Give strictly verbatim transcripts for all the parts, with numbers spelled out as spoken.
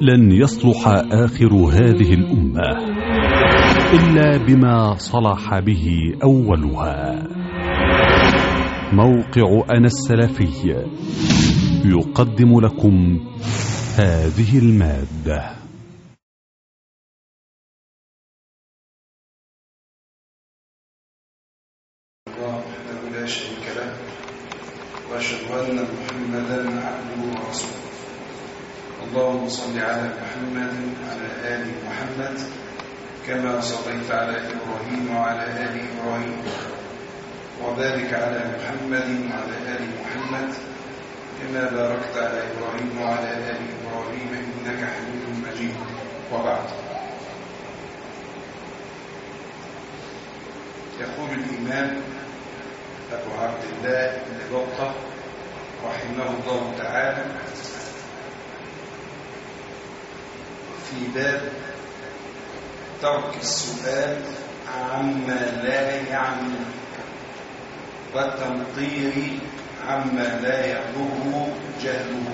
لن يصلح آخر هذه الأمة إلا بما صلح به أولها. موقع أنا السلفي يقدم لكم هذه المادة. الله وحده لا شريك له، وأشهد أن محمدا عبده ورسوله. اللهم صل على محمد وعلى آل محمد كما صليت على إبراهيم وعلى آل إبراهيم، وبارك على محمد وعلى آل محمد كما باركت على إبراهيم وعلى آل إبراهيم إنك حميد مجيد. وبعد، يقول الإمام أبو عبد الله بن بطة رحمه الله تعالى في باب ترك السؤال عما لا يعني والتمطير عما لا يضر جهله.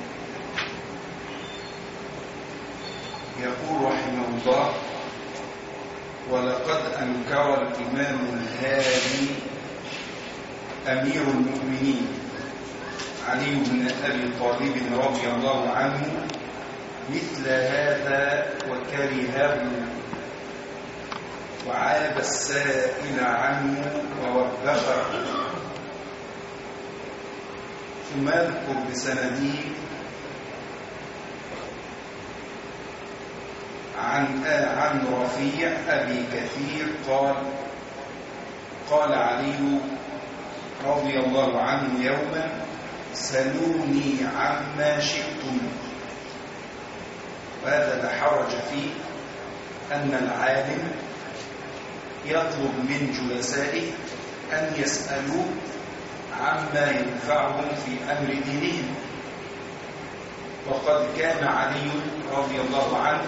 يقول رحمه الله: ولقد أنكر الإمام الهادي أمير المؤمنين علي بن أبي طالب رضي الله عنه مثل هذا وكرهه، وعاب السائل عنه ووبخه. ثم اذكر بسنده عن عن رفيع أبي كثير قال: قال علي رضي الله عنه يوما: سلوني عما شئتم. وهذا لا حرج فيه، أن العالم يطلب من جلسائه أن يسألوا عما ينفعهم في أمر دينهم. وقد كان علي رضي الله عنه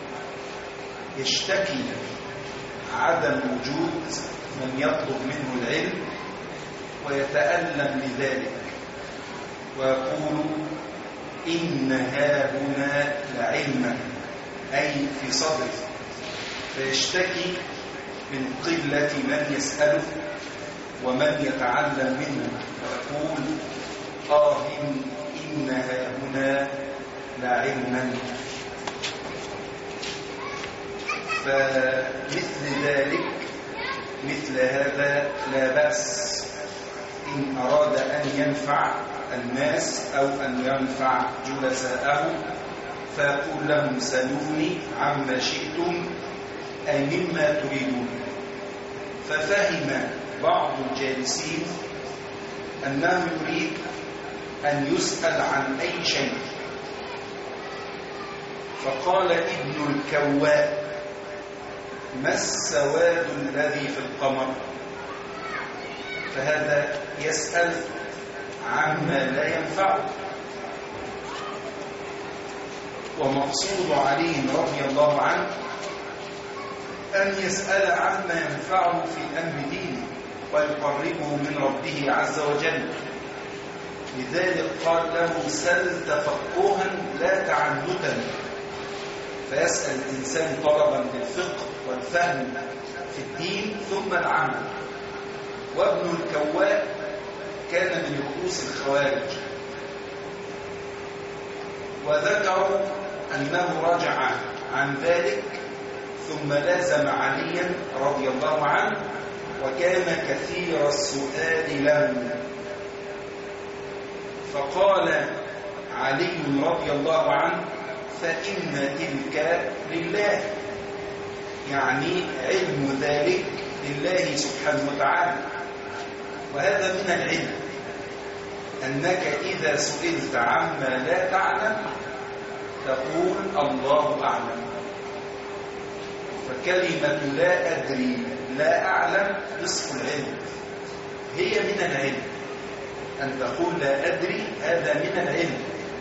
يشتكي عدم وجود من يطلب منه العلم ويتألم لذلك، ويقول: إن هاهنا لعلما، أي في صدره، فيشتكي من قلة من يسأله ومن يتعلم منه، ويقول: آه إن هاهنا لعلما. فمثل ذلك مثل هذا لا بأس إن أراد أن ينفع الناس أو أن ينفع جلساءه، فيقول لهم: سلوني عما شئتم، أي مما تريدون. ففهم بعض الجالسين أنه يريد أن يسأل عن أي شيء، فقال ابن الكواء: ما السواد الذي في القمر؟ فهذا يسأل عما لا ينفعه. ومقصود علي رضي الله عنه أن يسأل عما ينفعه في أمر دينه ويقربه من ربه عز وجل. لذلك قال له: سل تفقها لا تعنتا. فيسأل الإنسان طلبا للفقه والفهم في الدين ثم العمل. وابن الكواء كان من رؤوس الخوارج، وذكروا أنه رجع عن ذلك ثم لازم عليا رضي الله عنه، وكان كثير السؤال له. فقال علي رضي الله عنه: فإن تلك لله، يعني علم ذلك لله سبحانه وتعالى. وهذا من العلم، أنك إذا سئلت عما لا تعلم تقول الله أعلم. فكلمة لا أدري لا أعلم نصف العلم، هي من العلم. أن تقول لا أدري هذا من العلم.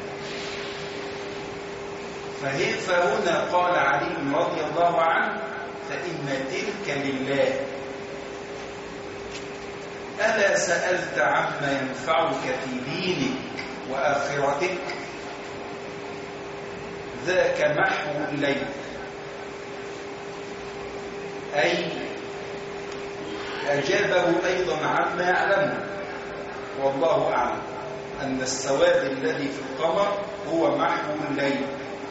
فهنا قال علي رضي الله عنه: فإن تلك لله. ألا سألت عما ينفعك في دينك وآخرتك؟ ذاك محو الليل، أي أجابه أيضا عما يعلمه والله أعلم أن السواد الذي في القمر هو محو الليل.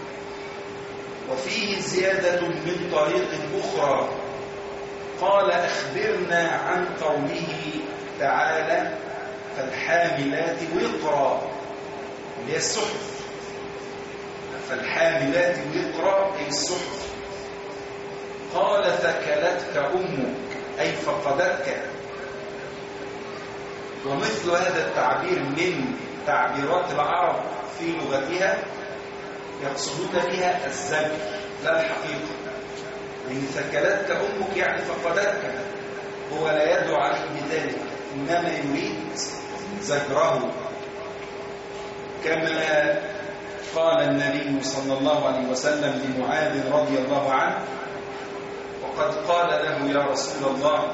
وفيه زيادة من طريق أخرى، قال أخبرنا عن قوله تعالى فالحاملات وقرا، اللي هي الصحف، فالحاملات وقرا أي الصحف. قال ثكلتك أمك أي فقدتك. ومثل هذا التعبير من تعبيرات العرب في لغتها يقصدون بها الزجر لا الحقيقة، لأن ثكلتك أمك يعني فقدتك، هو لا يدعو عليه بذلك، إنما يريد زجره. كما قال النبي صلى الله عليه وسلم لمعاذ رضي الله عنه وقد قال له يا رسول الله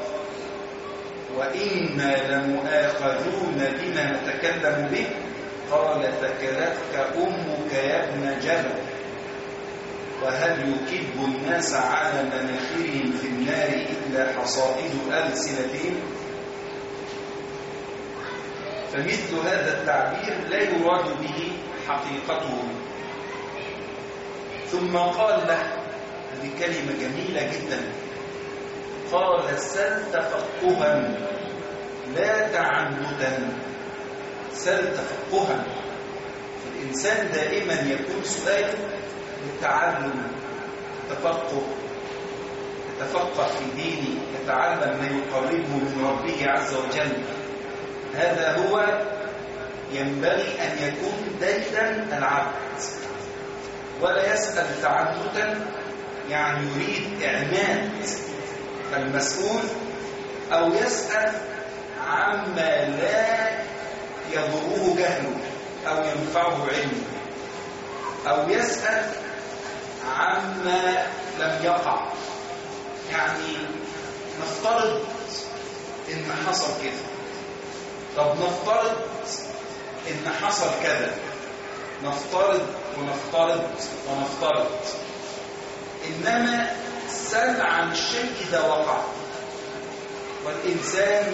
وإنا لمؤاخذون بما نتكلم به، قال ثكلتك أمك يا ابن جبل، وهل يكب الناس على مناخرهم في النار إلا حصائد ألسنتهم. فمثل هذا التعبير لا يراد به حقيقته. ثم قال له، هذه كلمة جميلة جدا، قال سل تفقها لا تعنتا. سل تفقها، فالإنسان دائما يكون سؤاله للتعلم، التفقه، يتفقه في دينه، يتعلم ما يقربه من ربه عز وجل. هذا هو ينبغي أن يكون دائما العبد، ولا يسأل تعنتا يعني يريد إعماد المسؤول، أو يسأل عما لا يضره جهله أو ينفعه علمه، أو يسأل عما لم يقع. يعني نفترض إن حصل كذا، طب نفترض إن حصل كذا، نفترض ونفترض ونفترض، إنما سل عن الشيء إذا وقع. والإنسان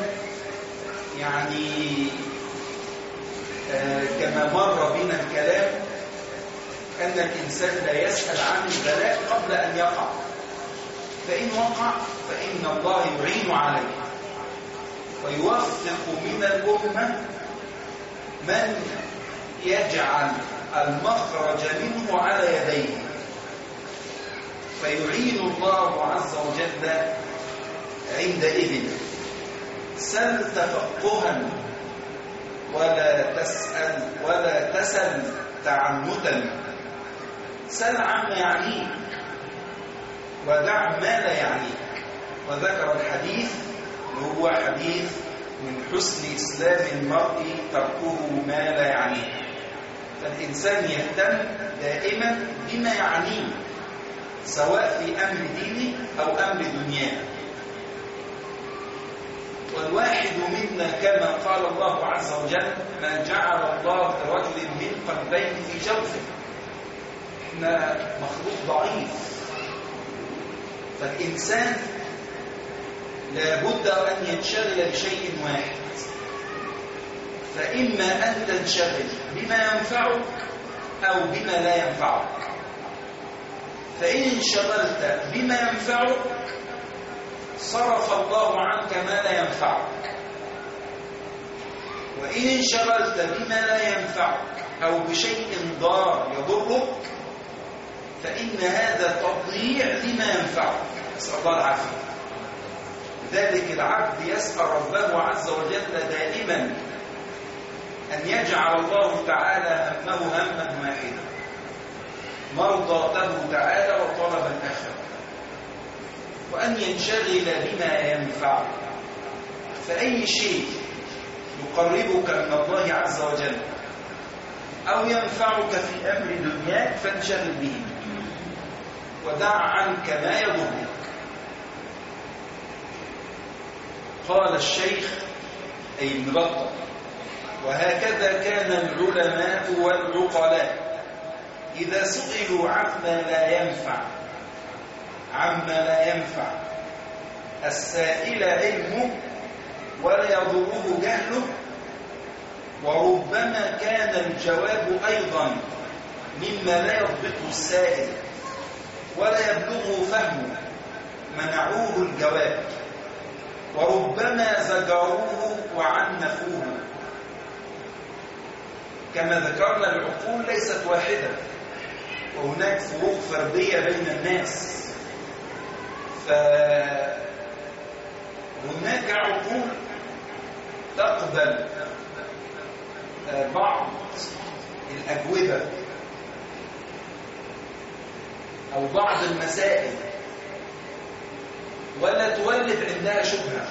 يعني آه كما مر بنا الكلام أن الإنسان لا يسأل عن البلاء قبل أن يقع، فإن وقع فإن الله يعين عليه ويوفق من الأمة من يجعل المخرج منه على يديه، فيعين الله عز وجل عندئذ. سل تفقها ولا تسأل ولا تسل تعنتا. سل عما يعنيك ودع ما لا يعنيك. وذكر الحديث اللي هو حديث من حسن إسلام المرء تركه ما لا يعنيه. فالإنسان يهتم دائما بما يعنيه، سواء في أمر دينه أو أمر دنياه. والواحد منا كما قال الله عز وجل ما جعل الله لرجل من قلبين في جوفه. احنا مخلوق ضعيف، فالإنسان لابد أن ينشغل بشيء واحد، فإما أن تنشغل بما ينفعك أو بما لا ينفعك. فإن انشغلت بما ينفعك صرف الله عنك ما لا ينفعك، وإن انشغلت بما لا ينفعك أو بشيء ضار يضرك فإن هذا تضييع لما ينفعك. نسأل الله العافية. ذلك العبد يسأل ربه عز وجل دائما أن يجعل الله تعالى همه هما واحدا، مرضاته تعالى وطلب الآخرة، وأن ينشغل بما ينفعه. فأي شيء يقربك من الله عز وجل أو ينفعك في أمر دنياك فانشغل به، ودع عنك ما يضرك. قال الشيخ أي ابن بطة وهكذا كان العلماء والعقلاء إذا سئلوا عما لا ينفع عما لا ينفع السائل علمه ولا يضره جهله، وربما كان الجواب أيضا مما لا يضبطه السائل ولا يبلغه فهمه، منعوه الجواب، وربما زجروه وعنفوه. كما ذكرنا العقول ليست واحدة، وهناك فروق فردية بين الناس، فهناك عقول تقبل بعض الأجوبة أو بعض المسائل ولا تولد عندها شبهة،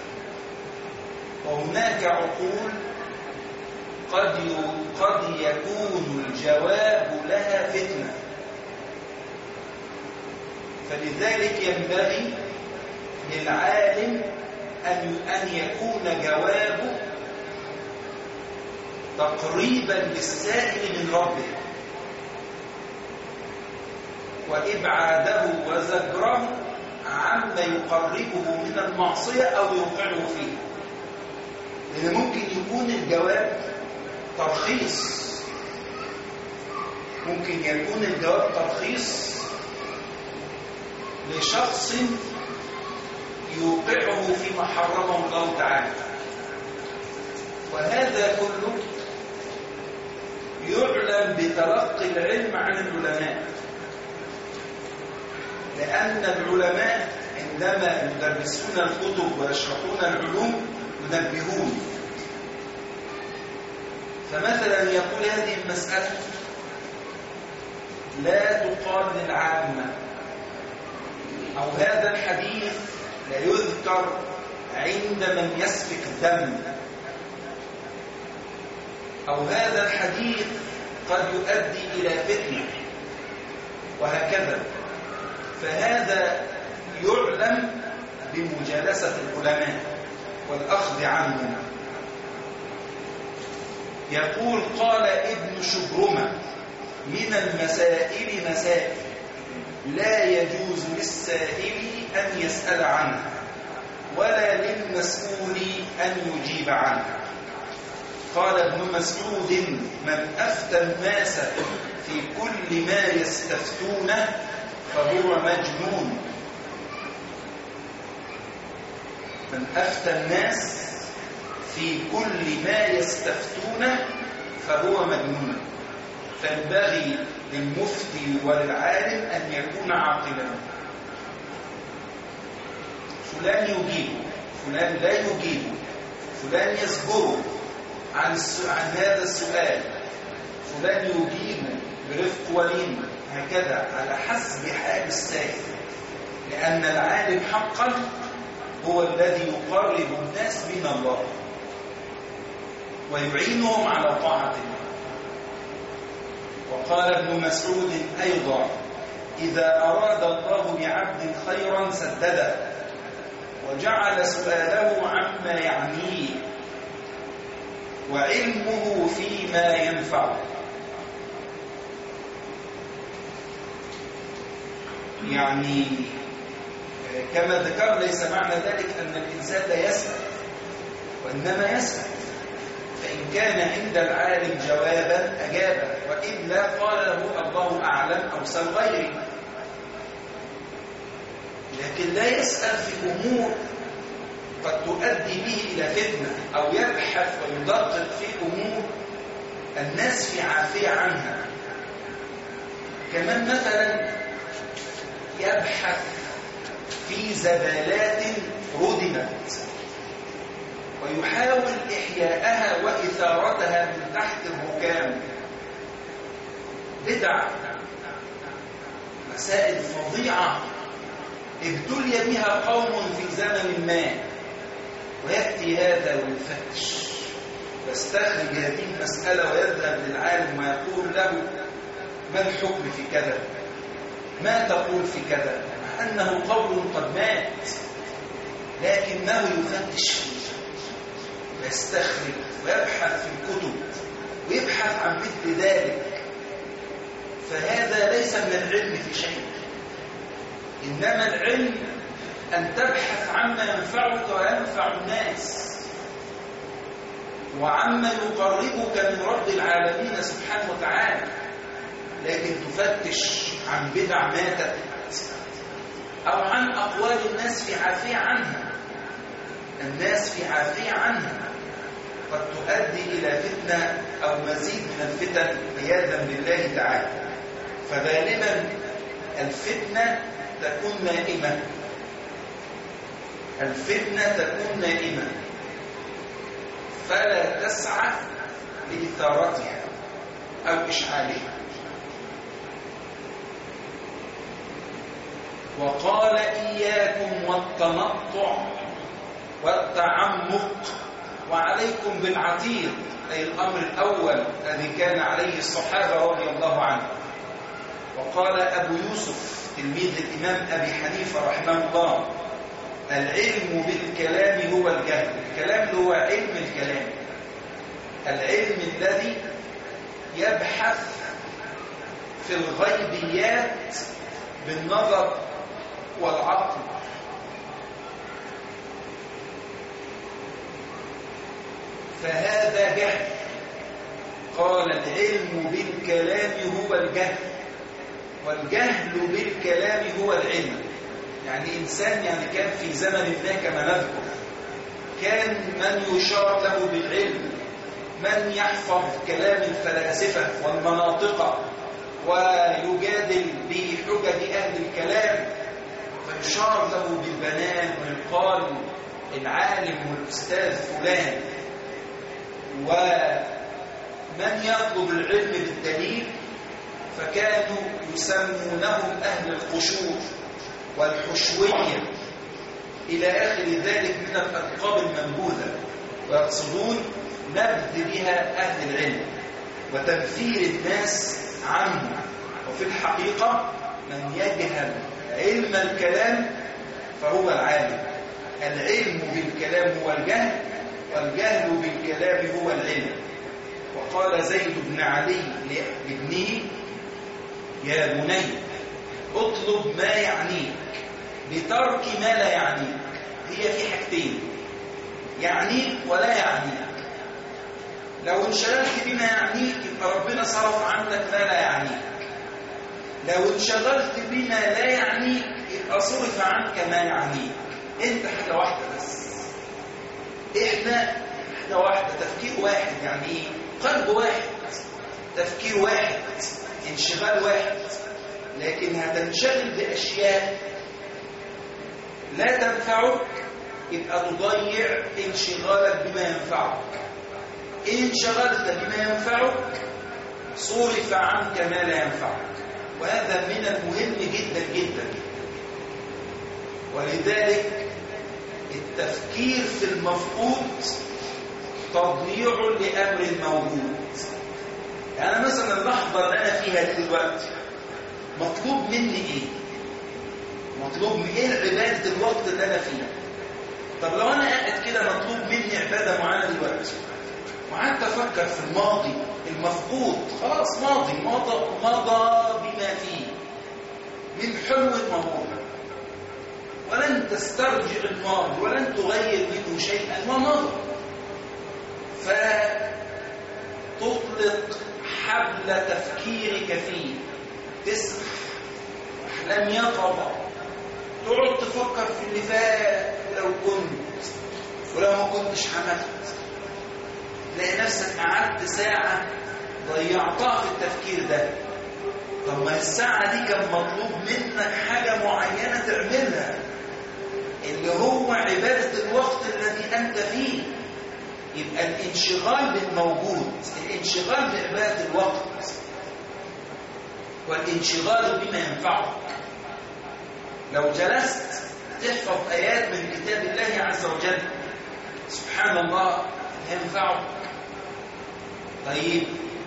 وهناك عقول قد قد يكون الجواب لها فتنة. فلذلك ينبغي للعالم أن أن يكون جوابه تقريبا للسائل من ربه، وإبعاده وزجره عما يقربه من المعصية أو يوقعه فيه. لأن ممكن يكون الجواب ترخيص، ممكن يكون الجواب ترخيص لشخص يوقعه فيما حرمه الله تعالى، وهذا كله يعلم بتلقي العلم عن العلماء، لأن العلماء عندما يدرسون الكتب ويشرحون العلوم ينبهون. فمثلا يقول هذه المسألة لا تقال للعامة، أو هذا الحديث لا يذكر عند من يسفك الدم، أو هذا الحديث قد يؤدي إلى فتنة، وهكذا. فهذا يعلم بمجالسة العلماء والأخذ عنهم. يقول قال ابن شبرمة من المسائل مسائل لا يجوز للسائل أن يسأل عنها ولا للمسؤول أن يجيب عنها. قال ابن مسعود من أفتى الناس في كل ما يستفتونه فهو مجنون. من أفتى الناس في كل ما يستفتونه فهو مجنون. فينبغي للمفتي وللعالم أن يكون عاقلا. فلان يجيب، فلان لا يجيب، فلان يصبر عن, عن هذا السؤال، فلان يجيب برفق ولين، هكذا على حسب حال السائل. لأن العالم حقا هو الذي يقرب الناس من الله ويعينهم على طاعة الله. وقال ابن مسعود أيضا إذا أراد الله بعبد خيرا سدده وجعل سؤاله عما يعنيه وعلمه فيما ينفعه. يعني كما ذكر ليس معنى ذلك أن الإنسان لا يسأل، وإنما يسأل، فإن كان عند العالم جوابا أجابه، وإلا قال له الله أعلم أو سل غيري. لكن لا يسأل في أمور قد تؤدي به إلى فتنة، أو يبحث ويدقق في أمور الناس في عافية عنها. كمان مثلا يبحث في زبالات ردمت ويحاول إحياءها وإثارتها من تحت الركام. بدع، مسائل فظيعة ابتلي بها قوم في زمن ما، ويأتي هذا ويفتش ويستخرج هذه المسألة ويذهب للعالم ويقول له ما الحكم في كذا، ما تقول في كذا، مع أنه قول قد مات، لكنه يفتش فيه ويستخرج ويبحث في الكتب ويبحث عن مثل ذلك. فهذا ليس من العلم في شيء، إنما العلم أن تبحث عما ينفعك وينفع الناس، وعما يقربك من رب العالمين سبحانه وتعالى. لكن تفتش عن بدع ماتت أو عن أقوال الناس في عافية عنها، الناس في عافية عنها قد تؤدي إلى فتنة أو مزيد من الفتن عياذا بالله تعالى. فغالبا الفتنة تكون نائمة، الفتنة تكون نائمة، فلا تسعى لإثارتها أو إشعالها. وقال إياكم والتنطع والتعمق وعليكم بالعتيق، أي الأمر الأول الذي كان عليه الصحابة رضي الله عنهم. وقال أبو يوسف تلميذ الإمام أبي حنيفة رحمه الله: العلم بالكلام هو الجهل. الكلام اللي هو علم الكلام، العلم الذي يبحث في الغيبيات بالنظر والعقل. فهذا جهل. قال: العلم بالكلام هو الجهل، والجهل بالكلام هو العلم. يعني إنسان يعني كان في زمن ما كما نذكر كان من يشار له بالعلم، من يحفظ كلام الفلاسفة والمناطق ويجادل بحجج أهل الكلام، فيشار له بالبنان ويقال العالم والأستاذ فلان. ومن يطلب العلم بالدليل فكانوا يسمونهم أهل القشور والحشوية إلى آخر ذلك من الألقاب المنبوذة، ويقصدون نبذ بها أهل العلم وتنفير الناس عنه. وفي الحقيقة من يجهل علم الكلام فهو العالم. العلم بالكلام هو الجهل، والجهل بالكلام هو العلم. وقال زيد بن علي لابنه: يا بني اطلب ما يعنيك بترك ما لا يعنيك. هي في حاجتين: يعنيك ولا يعنيك. لو انشغلت بما يعنيك يبقى ربنا صرف عنك ما لا يعنيك، لو انشغلت بما لا يعنيك يبقى صرف عنك ما يعنيك. انت حاجة واحدة بس، احنا حاجة واحدة، تفكير واحد. يعني ايه؟ قلب واحد، تفكير واحد، انشغال واحد. لكن هتنشغل بأشياء لا تنفعك يبقى تضيع انشغالك بما ينفعك. إن انشغلت بما ينفعك صرف عنك ما لا ينفعك، وهذا من المهم جدا جدا. ولذلك التفكير في المفقود تضييع لأمر الموجود. يعني مثلا اللحظة اللي أنا فيها دي دلوقتي مطلوب مني إيه؟ مطلوب من إيه عبادة الوقت اللي أنا فيه؟ طب لو أنا قاعد كده مطلوب مني عبادة معينة دلوقتي وقعدت أفكر في الماضي المفقود، خلاص ماضي مضى مضى بما فيه من حلو الموضوع، ولن تسترجع الماضي ولن تغير منه شيئا ومضى. فتطلق حبل تفكيرك فيه، تسرح أحلام يقظة، تقعد تفكر في اللي فات ولو كنت ولو ما كنتش عملت. تلاقي نفسك قعدت ساعة ضيعتها في التفكير ده. طب ما الساعة دي كان مطلوب منك حاجة معينة تعملها، اللي هو عبادة الوقت الذي أنت فيه. يبقى الانشغال بالموجود، الانشغال بعبادة الوقت، والانشغال بما ينفعك. لو جلست تحفظ آيات من كتاب الله عز وجل سبحان الله ينفعك. طيب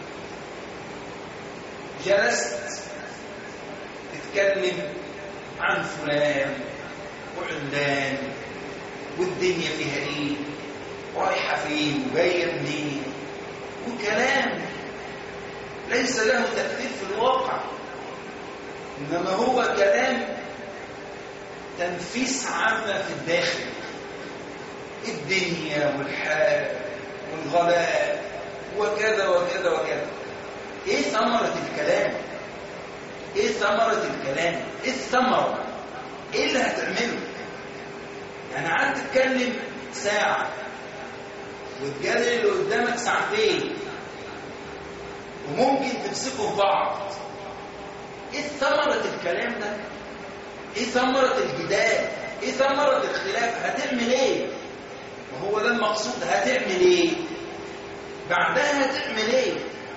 جلست تتكلم عن فلان وعلان والدنيا فيها ايه ورايحه فين وجايه منين، وكلام ليس ليس له تأثير في الواقع، إنما هو كلام تنفيس عامة في الداخل، الدنيا والحال والغلاء وكذا وكذا وكذا. ايه ثمرة الكلام؟ ايه ثمرة الكلام؟ ايه الثمرة؟ ايه اللي هتعمله؟ يعني قعدت تتكلم ساعة والجدل اللي قدامك ساعتين وممكن تمسكوا في بعض. ايه ثمرة الكلام ده؟ ايه ثمرة الجدال؟ ايه ثمرة الخلاف؟ هتعمل ايه؟ وهو ده المقصود، هتعمل ايه؟ بعدها هتعمل ايه؟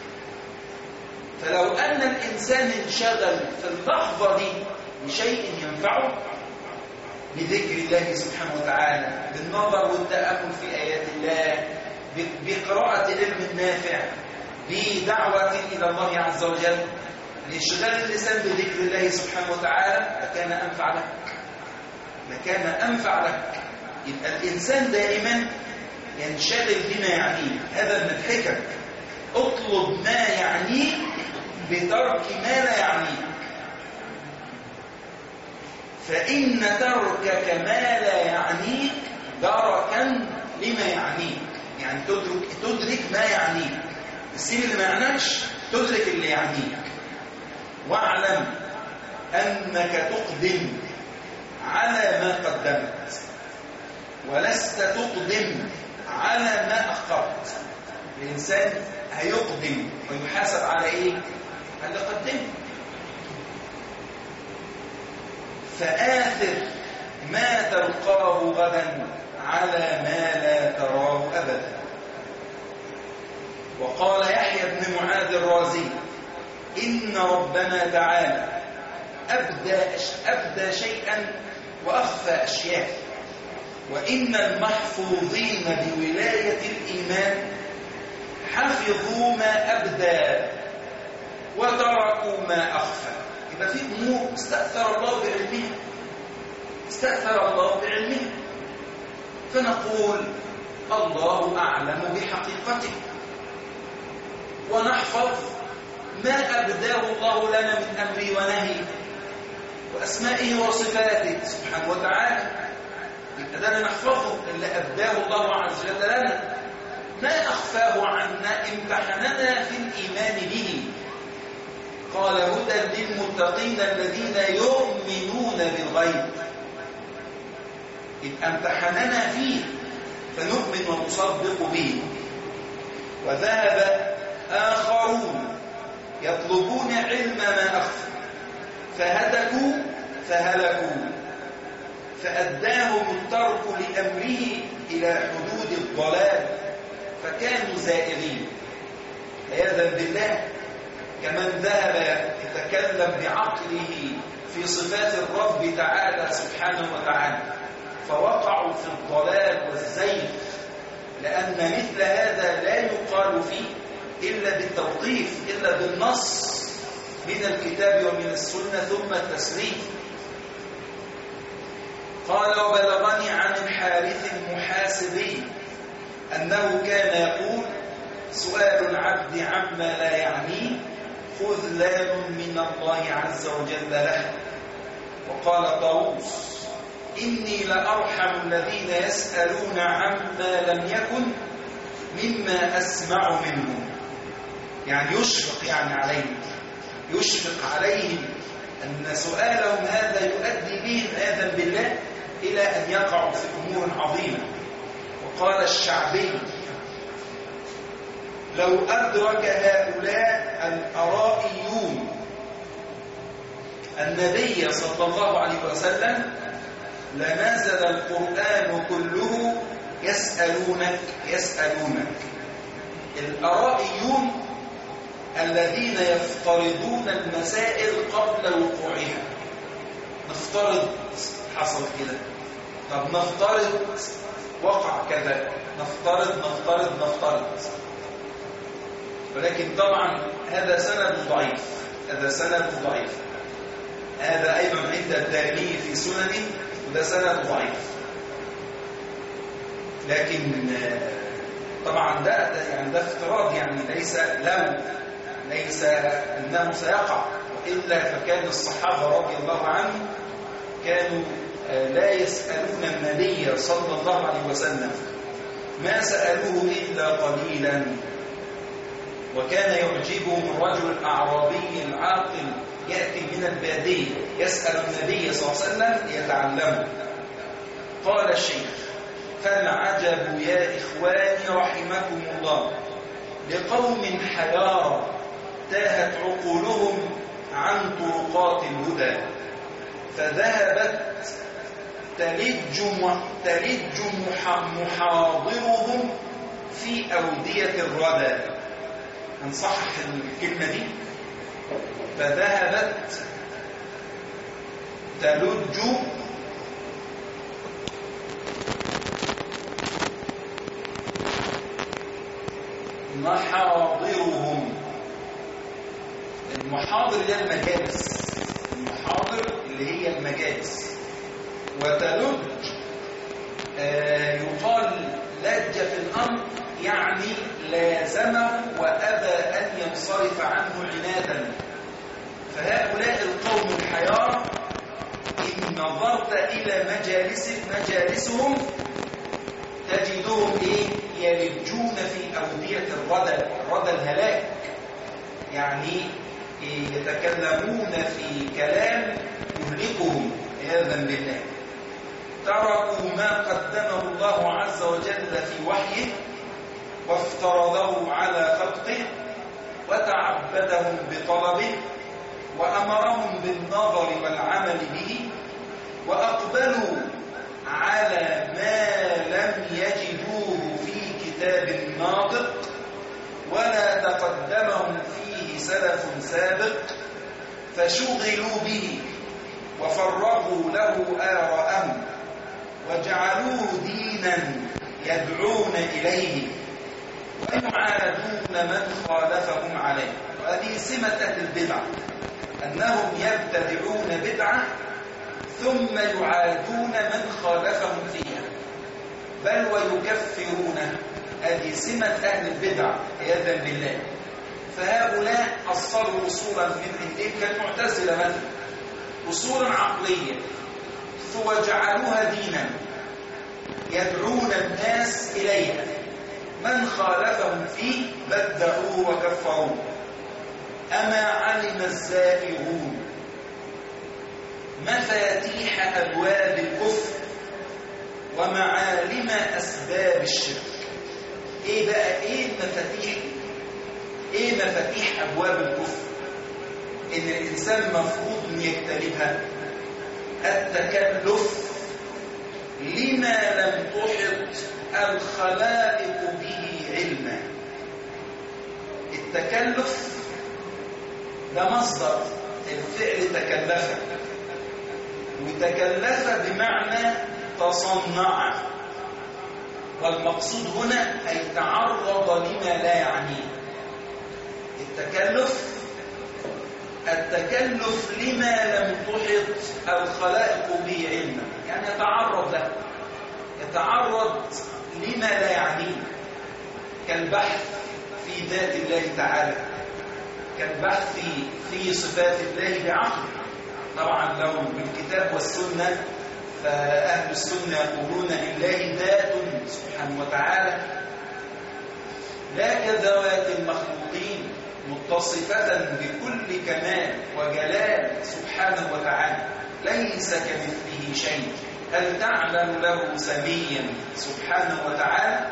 فلو ان الانسان انشغل في اللحظة دي بشيء ينفعه، بذكر الله سبحانه وتعالى، بالنظر والتأمل في آيات الله، بقراءة العلم النافع، بدعوة إلى الله عز وجل، لإشغال اللسان بذكر الله سبحانه وتعالى، لكان أنفع لك لكان أنفع لك. يبقى الإنسان دائما ينشغل بما يعنيه. هذا من الحكم، اطلب ما يعنيه بترك ما لا يعنيه، فإن تركك ما لا يعنيك دركا لما يعنيك. يعني تدرك تدرك ما يعنيك، تسيب اللي ما يعنيكش، تدرك اللي يعنيك. واعلم أنك تقدم على ما قدمت ولست تقدم على ما أخرت. الإنسان هيقدم ويحاسب على إيه؟ على اللي قدمه. فآثر ما تلقاه غدا على ما لا تراه أبدا. وقال يحيى بن معاذ الرازي: إن ربنا تعالى أبدى, أبدى شيئا وأخفى أشياء، وإن المحفوظين بولاية الإيمان حفظوا ما أبدى وتركوا ما أخفى. يبقى في أمور استأثر الله بعلمها استأثر الله بعلمها فنقول الله أعلم بحقيقته، ونحفظ ما أبداه الله لنا من أمره ونهيه وأسمائه وصفاته سبحانه وتعالى. يبقى ده نحفظه اللي أبداه الله عز وجل لنا. ما أخفاه عنا امتحننا في الإيمان به. قال: هدى للمتقين الذين يؤمنون بالغيب. يبقى امتحننا فيه فنؤمن ونصدق به. وذهب آخرون يطلبون علم ما أخفى فهدكوا فهلكوا، فأداهم الترك لأمره إلى حدود الضلال فكانوا زائرين عياذا بالله. كمن ذهب يتكلم بعقله في صفات الرب تعالى سبحانه وتعالى فوقعوا في الضلال والزيغ، لأن مثل هذا لا يقال فيه إلا بالتوقيف، إلا بالنص من الكتاب ومن السنة ثم التسليم. قال: وبلغني عن الحارث المحاسبي أنه كان يقول: سؤال العبد عما لا يعنيه خذلان من الله عز وجل له. وقال طاووس: إني لأرحم الذين يسألون عما لم يكن مما أسمع منهم. يعني يشفق يعني عليهم يشفق عليهم أن سؤالهم هذا يؤدي بهم عياذا بالله إلى أن يقعوا في أمور عظيمة. وقال الشعبي: لو أدرك هؤلاء الأرائيون النبي صلى الله عليه وسلم لنزل القرآن كله يسألونك يسألونك. الأرائيون الذين يفترضون المسائل قبل وقوعها. نفترض حصل كده، طب نفترض وقع كذا، نفترض نفترض نفترض ولكن طبعا هذا سند ضعيف هذا سند ضعيف هذا أيضا عند الدارمي في سننه، وده سند ضعيف. لكن طبعا ده يعني ده افتراض، يعني ليس لو ليس أنه سيقع، وإلا فكان الصحابة رضي الله عنهم كانوا لا يسألون النبي صلى الله عليه وسلم، ما سألوه إلا قليلا. وكان يعجبهم الرجل الأعرابي العاقل يأتي من البادية يسأل النبي صلى الله عليه وسلم يتعلمه. قال الشيخ: فالعجب يا إخواني رحمكم الله لقوم حيارى تاهت عقولهم عن طرقات الهدى، فذهبت تلج تلج محاضرهم في أودية الردى. هنصحح الكلمة دي: فذهبت تلج محاضرهم. المحاضر اللي هي المجالس، المحاضر اللي هي المجالس. وتلج آه يقال لج في الأمر، يعني لازمه وأبى أن ينصرف عنه عنادا. فهؤلاء القوم الحيار إن نظرت إلى مجالس مجالسهم تجدهم إيه؟ يلجون في أودية الردى، الردى الهلاك، يعني يتكلمون في كلام يهلكهم عياذا بالله. تركوا ما قدمه الله عز وجل في وحيه وافترضه على خلقه وتعبدهم بطلبه وأمرهم بالنظر والعمل به، وأقبلوا على ما لم يجدوه في كتاب ناطق ولا تقدمهم فيه سلف سابق، فشغلوا به وفرغوا له آراءهم وجعلوه دينا يدعون إليه ويعادون من خالفهم عليه. وهذه سمة أهل البدعة، أنهم يبتدعون بدعة ثم يعادون من خالفهم فيها، بل ويكفرونه. هذه سمة أهل البدعة عياذا بالله. فهؤلاء أصلوا أصولا من عندهم كالمعتزلة مثلا، أصولا عقلية، وجعلوها دينا يدعون الناس إليها، من خالفهم فيه بدعوه وكفروه. أما علم الزائغون مفاتيح أبواب الكفر ومعالم أسباب الشرك. إيه بقى إيه المفاتيح؟ إيه مفاتيح أبواب الكفر؟ إن الإنسان مفروض أن يجتنبها: التكلف لما لم تحط الخلائق به علما. التكلف ده مصدر الفعل تكلف، وتكلف بمعنى تصنع، والمقصود هنا أي تعرض لما لا يعنيه. التكلف التكلف لما لم تحط الخلائق به علما، يعني يتعرض له، يتعرض لما لا يعنيه، كالبحث في ذات الله تعالى، كالبحث في, في صفات الله بعقل. طبعا لو بالكتاب والسنة فأهل السنة يقولون لله ذات سبحانه وتعالى لا كذوات المخلوقين، متصفة بكل كمال وجلال سبحانه وتعالى، ليس كمثله شيء. هل تعلم له سميا سبحانه وتعالى؟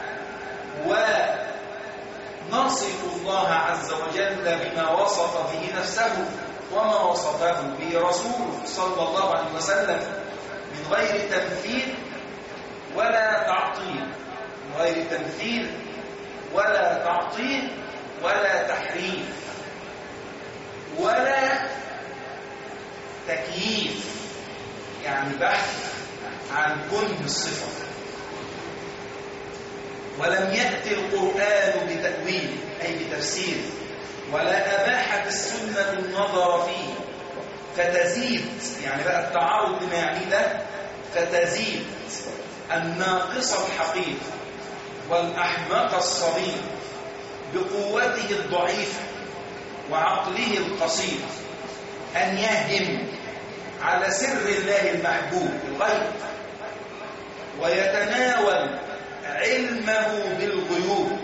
ونصف الله عز وجل بما وصف به نفسه وما وصفه به رسوله صلى الله عليه وسلم من غير تمثيل ولا تعطيل، من غير تمثيل ولا تعطيل ولا تحريف ولا تكييف، يعني بحث عن كل الصفة. ولم يأتي القرآن بتأويل أي بتفسير، ولا أباحت السنة النظر فيه فتزيد، يعني بقى التعارض بما يعني ده، فتزيد الناقص الحقير والأحمق الصغير بقوته الضعيفة وعقله القصير أن يهم على سر الله المحبوب الغيب ويتناول علمه بالغيوب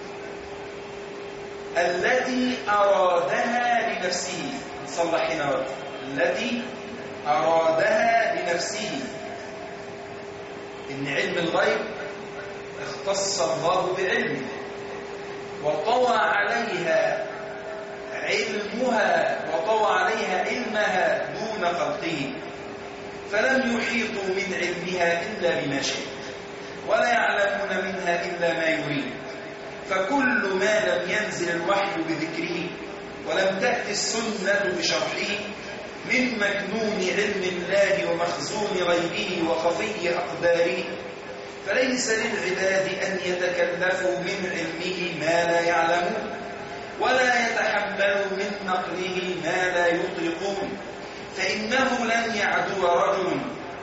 التي أرادها لنفسه. نصلح هنا التي أرادها لنفسه، إن علم الغيب اختص الله بعلمه وطوى عليها علمها وطوى عليها علمها دون خلقه، فلم يحيطوا من علمها إلا بما شاء ولا يعلمون منها إلا ما يريد. فكل ما لم ينزل الوحي بذكره ولم تأتي السنة بشرحه من مكنون علم الله ومخزون غيبه وخفي أقداره، فليس للعباد أن يتكلفوا من علمه ما لا يعلمون ولا يتحملوا من نقله ما لا يطيقون، فإنه لن يعدو رجل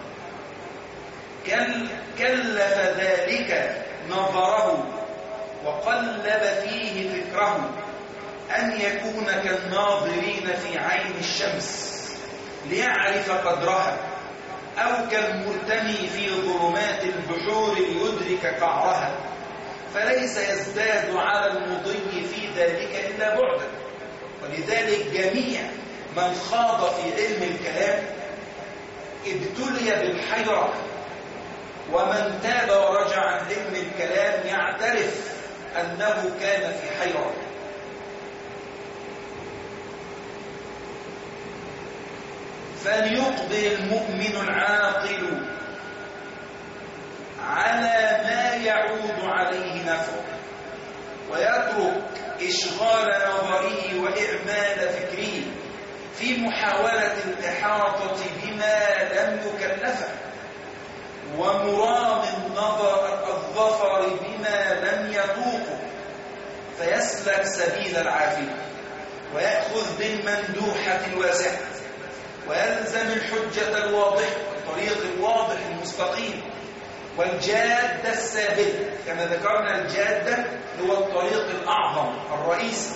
كلف ذلك نظره وقلب فيه فكره أن يكون كالناظرين في عين الشمس ليعرف قدرها، أو كالمرتمي في ظلمات البحور ليدرك قعرها، فليس يزداد على المضي في ذلك إلا بعدا. ولذلك جميع من خاض في علم الكلام ابتلي بالحيرة، ومن تاب ورجع عن علم الكلام يعترف أنه كان في حيرة. فليقبل المؤمن العاقل على ما يعود عليه نفعه ويترك إشغال نظره وإعمال فكره في محاولة الإحاطة بما لم يكلفه ومرام النظر الظفر بما لم يطوقه، فيسلك سبيل العافية ويأخذ بالمندوحة الواسعة ويلزم الحجة الواضحة الطريق الواضح المستقيم والجادة الثابتة. كما ذكرنا الجادة هو الطريق الأعظم الرئيسي،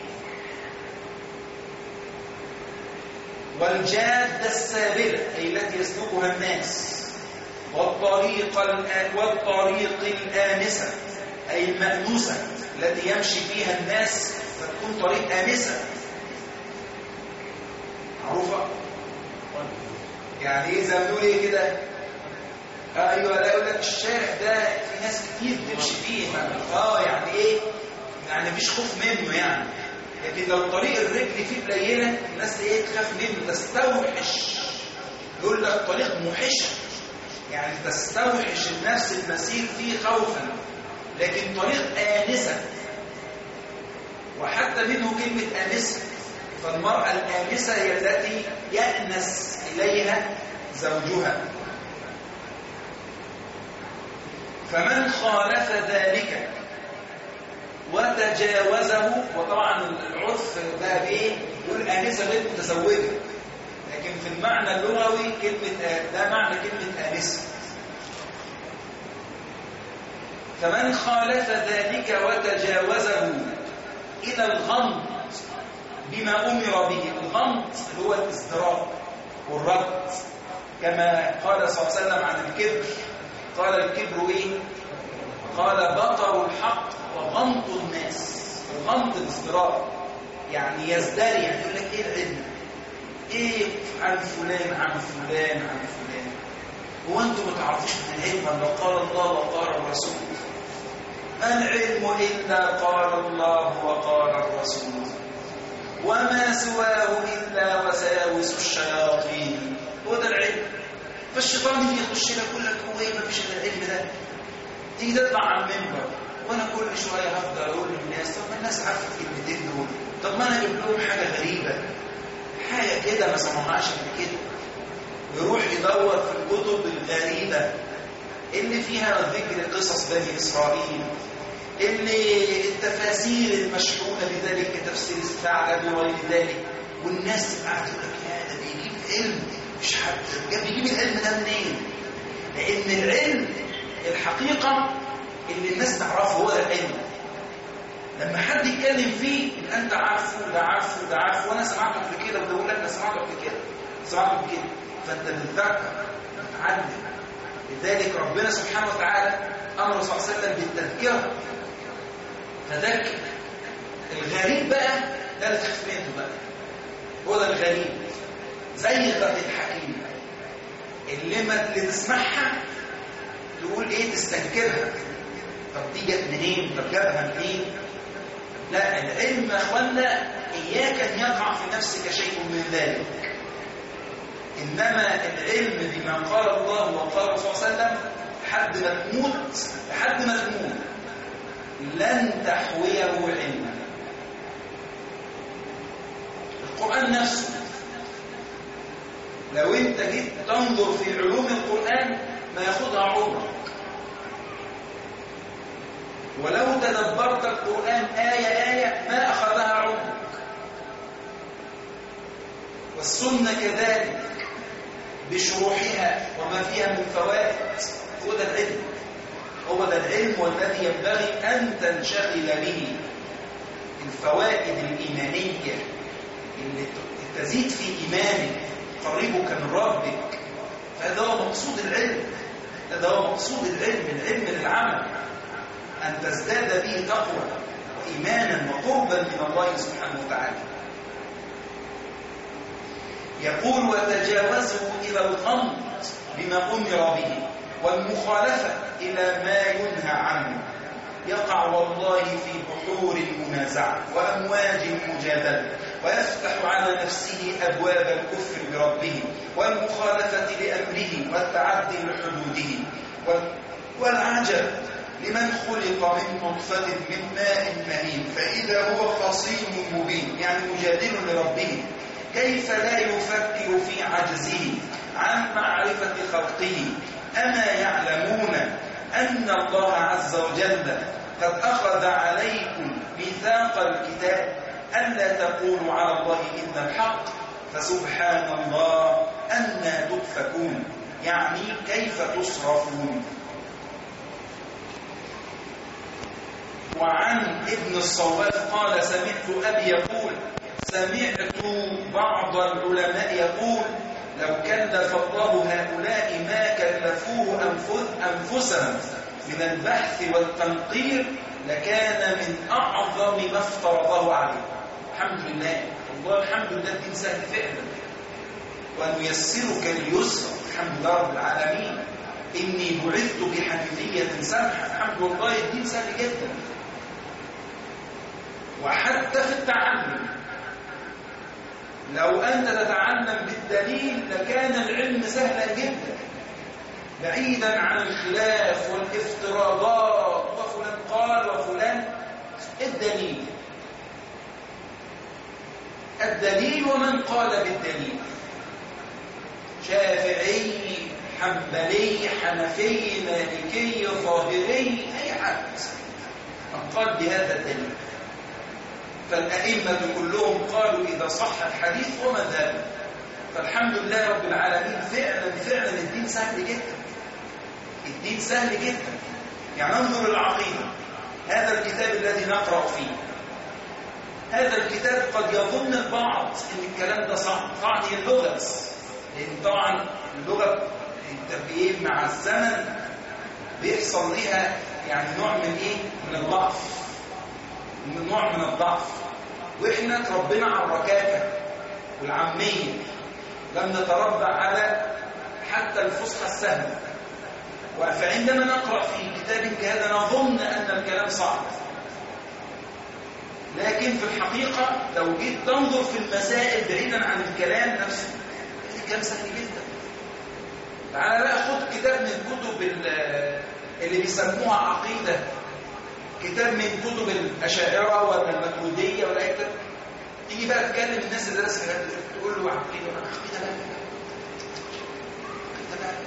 والجادة الثابتة أي التي يسلكها الناس، والطريق والطريق الآنسة أي المأنوسة التي يمشي فيها الناس فتكون طريق آنسة معروفة. يعني إيه زي ما بنقول إيه كده؟ أيوة، لا يقول لك الشارع ده في ناس كتير تمشي فيه، اه يعني إيه؟ يعني مفيش خوف منه يعني. لكن لو طريق الرجل فيه قليلة الناس إيه تخاف منه، تستوحش. يقول لك طريق موحشة يعني تستوحش النفس المسير فيه خوفا، لكن طريق آنسة، وحتى منه كلمة آنسة. فالمرأة الآنسة هي التي يأنس إليها زوجها. فمن خالف ذلك وتجاوزه، وطبعا العرف بقى بايه يقول آنسة غير متزوجة، لكن في المعنى اللغوي كلمة ده معنى كلمة آنسة. فمن خالف ذلك وتجاوزه إلى الغمط بما أمر به، الغمط هو الازدراء والرد، كما قال صلى الله عليه وسلم عن الكبر، قال الكبر إيه؟ قال بطر الحق وغمط الناس. الغمط الازدراء يعني يزدري، يعني يقول لك إيه العلم؟ إيه عن فلان عن فلان عن فلان، هو أنتم ما تعرفوش من العلم؟ لو قال الله وقال الرسول، ما العلم إلا قال الله وقال الرسول، وما سواه إلا وساوس الشياطين. هو ده العلم. فالشيطان يجي يخش لك يقول لك هو ايه ما فيش الا العلم ده، تيجي تطلع على المنبر وانا كل شويه هفضل اقول للناس طب ما الناس عارفه الكلمتين دول، طب ما انا اجيب لهم حاجه غريبه، حاجه كده ما سمعوهاش قبل كده، ويروح يدور في الكتب الغريبه اللي فيها ذكر قصص بني اسرائيل، اللي التفاسير المشحونه بذلك كتفسير الثعلبي وغير ذلك، والناس تبقى تقول لك يا ده بيجيب علم، مش حد بيجيب العلم ده منين؟ لان العلم الحقيقه اللي الناس تعرفه هو ده العلم. لما حد يتكلم فيه انت عارفه ده عارفه ده عارفه وانا سمعته قبل كده وده يقول لك انا سمعته قبل كده سمعته قبل كده فانت بتتذكر بتتعلم. لذلك ربنا سبحانه وتعالى امر صلى الله عليه وسلم بالتذكره فذكر. الغريب بقى ده اللي تخاف منه بقى، هو ده الغريب زي غيرة الحكيم اللي ما اللي تسمعها تقول ايه تستنكرها، طب دي جت منين؟ طب جابها منين؟ لا، العلم يا اخوانا اياك ان يقع في نفسك شيء من ذلك، انما العلم بما قال الله وقال الرسول صلى الله عليه وسلم لحد ما تموت لحد ما تموت لن تحويه علما. القرآن نفسه لو انت جيت تنظر في علوم القرآن ما ياخدها عمرك، ولو تدبرت القرآن آية آية ما أخذها عمرك، والسنة كذلك بشروحها وما فيها من فوائد. هو ده العلم، هو ده العلم والذي ينبغي أن تنشغل به. الفوائد الإيمانية اللي تزيد في إيمانك قريبك من ربك، فهذا هو مقصود العلم، هذا هو مقصود العلم، العلم للعمل، أن تزداد به تقوى وإيمانا وقربا من الله سبحانه وتعالى. يقول وتجاوزوا إلى الغمط بما أمر به والمخالفة إلى ما ينهى عنه، يقع والله في بحور المنازعة وأمواج المجادلة، ويفتح على نفسه أبواب الكفر بربه والمخالفة لأمره والتعدي لحدوده. والعجب لمن خلق من نطفة من ماء مهين فإذا هو خصيم مبين، يعني مجادل لربه، كيف لا يفكر في عجزه عن معرفة خلقه؟ أما يعلمون أن الله عز وجل قد أخذ عليكم ميثاق الكتاب ألا تقولوا على الله إلا الحق، فسبحان الله أنى تؤفكون، يعني كيف تصرفون. وعن ابن الصواب قال سمعت أبي يقول سمعت بعض العلماء يقول لو كلف الله هؤلاء ما كلفوه أنفسهم من البحث والتنقير لكان من أعظم ما افترضه عليه. الحمد لله، والله الحمد لله الدين سهل فعلا، وأن ييسرك اليسر، الحمد لله رب العالمين. إني بعثت بحنيفية سمحة، الحمد لله الدين سهل جدا. وحتى في التعلم لو أنت تتعلم بالدليل لكان العلم سهلا جدا، بعيدا عن الخلاف والافتراضات وفلان قال وفلان. الدليل الدليل ومن قال بالدليل، شافعي حنبلي حنفي مالكي ظاهري أي حد من قال بهذا الدليل. فالأئمة كلهم قالوا إذا صح الحديث وما ذلك. فالحمد لله رب العالمين، فعلا فعلا الدين سهل جدا، الدين سهل جدا. يعني انظر العقيدة، هذا الكتاب الذي نقرأ فيه، هذا الكتاب قد يظن البعض ان الكلام ده صعب، صعب هي اللغة بس، لأن طبعا اللغة التبيين مع الزمن بيحصل لها يعني نوع من ايه؟ من الضعف، من نوع من الضعف. واحنا تربينا على الركاكة والعامية، لم نتربى على حتى الفصحى السهلة. فعندما نقرأ في كتاب كهذا نظن أن الكلام صعب، لكن في الحقيقة لو جيت تنظر في المسائل بعيدا عن الكلام نفسه الكلام سهل جدا. تعالى بقى خد كتاب من كتب اللي بيسموها عقيدة، كتاب من كتب الأشاعرة ولا الماتريدية ولا أي كتاب، تيجي بقى تكلم الناس اللي درس تقول له عقيدة ولا عقيدة بقى عقيدة بقى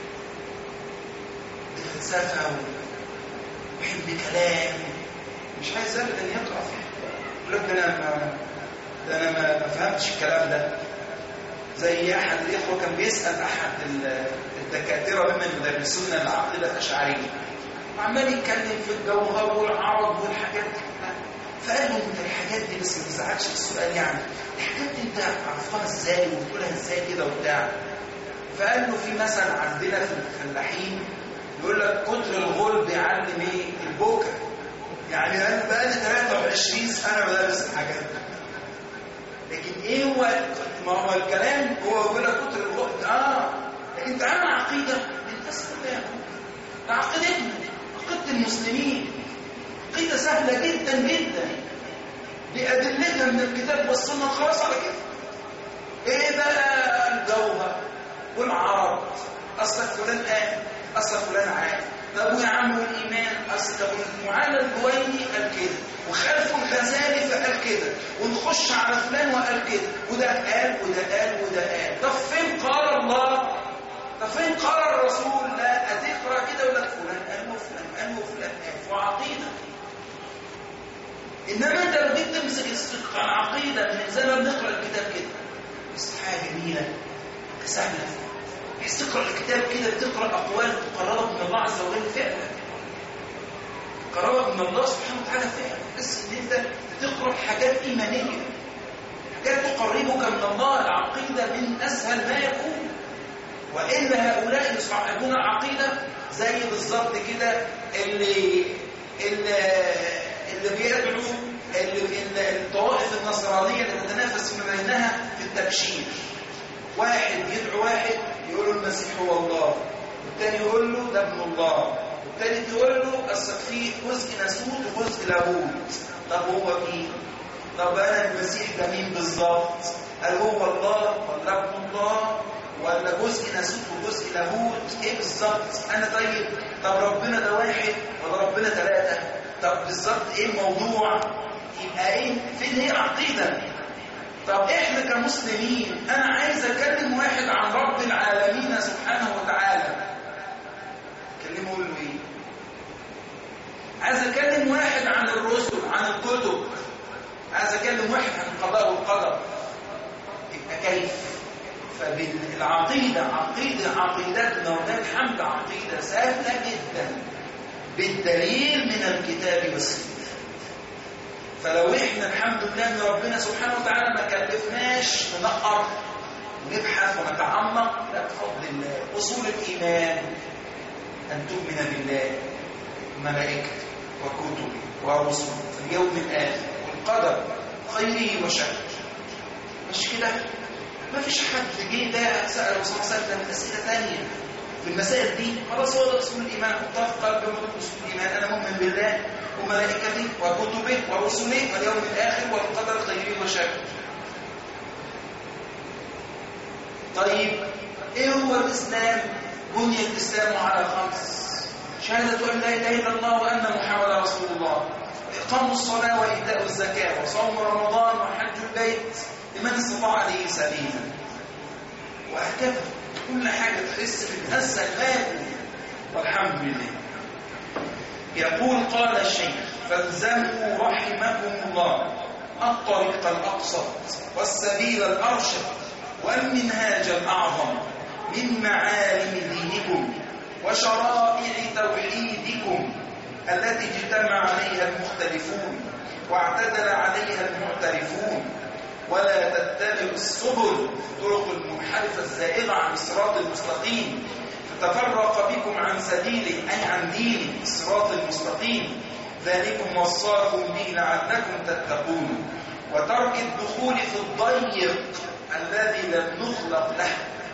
فلسفة وحب كلام، مش عايز ابدا يقرأ فيه. يقول لك انا ما ده انا ما ما فهمتش الكلام ده. زي احد الاخوه كان بيسال احد الدكاتره ممن يدرسون العقيده الاشعريه، وعمال يتكلم في الجوهر والعرض والحاجات دي. فقال له انت الحاجات دي بس ما تزعلش في السؤال، يعني الحاجات دي انت عرفتها ازاي وبتقولها ازاي كده وبتاع؟ فقال له في مثل عندنا في الفلاحين يقول لك كتر الغول بيعلم ايه؟ البوكه. يعني انا بقى لي ثلاثة وعشرين سنه بدرس الحاجات دي، لكن ايه هو؟ ما هو الكلام هو يقول لك كتر الغول اه، لكن تعالى عقيده من اسباب عقيدتنا، عقيده المسلمين، عقيده سهله جدا جدا بأدلتها من الكتاب والسنه، خلاص على كده. ايه بقى الجوهر والعرض؟ اصل فلان قال، اصل فلان عاد، طب يا عم والايمان، اصل طب المعالى الجويني قال كده، وخلف الغزالي فقال كده، ونخش على فلان وقال كده، وده قال وده قال وده قال. طب فين قال الله؟ طب فين قال الرسول؟ لا، هتقرا كده يقول لك فلان قال وفلان قال وفلان قال، وعقيده. انما انت لو جيت تمسك العقيده من زي ما بنقرا الكتاب كده، بس حاجه جميله سهله، بحيث تقرا الكتاب كده بتقرا اقوال تقربك من الله عز وجل فعلا، تقربك من الله سبحانه وتعالى فعلا، تحس ان انت بتقرا حاجات ايمانيه، حاجات تقربك من الله. العقيده من اسهل ما يكون، والا هؤلاء يصعبون العقيده زي بالظبط كده اللي اللي اللي بيدعوا اللي الطوائف النصرانيه اللي تتنافس فيما بينها في التبشير. واحد يدعو واحد يقول له المسيح هو الله، والتاني يقول له ده ابن الله، والتالت يقول له اصل في جزء ناسوت وجزء لاهوت. طب هو مين؟ طب انا المسيح ده مين بالظبط؟ هل هو الله ولا ابن الله ولا جزء ناسوت وجزء لاهوت؟ ايه بالظبط؟ انا طيب طب ربنا ده واحد ولا ربنا ثلاثه؟ طب بالظبط ايه الموضوع؟ يبقى ايه؟ فين هي العقيده؟ طب احنا كمسلمين انا عايز اكلم واحد عن رب العالمين سبحانه وتعالى، اكلمه اقول له ايه؟ عايز اكلم واحد عن الرسل، عن الكتب، عايز اكلم واحد عن القضاء والقدر، يبقى كيف؟ فبالعقيده عقيده عقيدتنا ولله الحمد عقيده سهله جدا بالدليل من الكتاب والسنه. فلو احنا الحمد لله ان ربنا سبحانه وتعالى ما كلفناش ننقر ونبحث ونتعمق، لا بفضل الله. اصول الايمان ان تؤمن بالله وملائكته وكتبه ورسله واليوم الاخر والقدر خيره وشره. مش كده؟ ما فيش حد جه ده سال الرسول صلى الله عليه وسلم اسئله ثانيه في المسائل دي، خلاص هو ده اصول الايمان. حطها في قلبي ومن اصول الايمان انا مؤمن بالله وملائكته وكتبه ورسله واليوم الاخر والقدر خيره وشره. طيب ايه هو الاسلام؟ بني الاسلام على خمس: شهاده ان لا اله الا الله وان محمدا رسول الله، اقام الصلاه وايتاء الزكاه وصوم رمضان وحج البيت لمن استطاع اليه سبيلا، وهكذا كل حاجه تحس بتهزل مال. والحمد لله. يقول قال الشيخ: فالزموا رحمكم الله الطريق الأقصر والسبيل الأرشد والمنهاج الأعظم من معالم دينكم وشرائع توحيدكم التي اجتمع عليها المختلفون واعتدل عليها المعترفون، ولا تتبعوا السبل الطرق المنحرفة الزائغة عن الصراط المستقيم فتفرق بكم عن سبيله أي عن دينه الصراط المستقيم، ذلكم وصاكم به لعلكم تتقون، وترك الدخول في الضيق الذي لم نخلق له.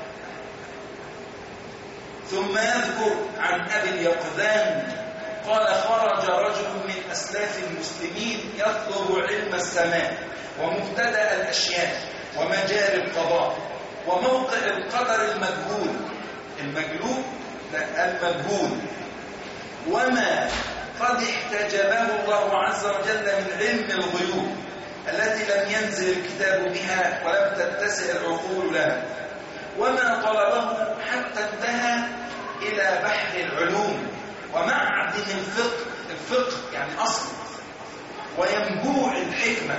ثم يذكر عن أبي اليقظان قال: خرج رجل من أسلاف المسلمين يطلب علم السماء ومبتدأ الأشياء ومجال القضاء وموقع القدر المجهول المجلوب لا المجهول، وما قد احتجبه الله عز وجل من علم الغيوب التي لم ينزل الكتاب بها ولم تتسع العقول لها، وما طلبه حتى انتهى إلى بحر العلوم ومعدن الفقه الفقه يعني أصل وينبوع الحكمة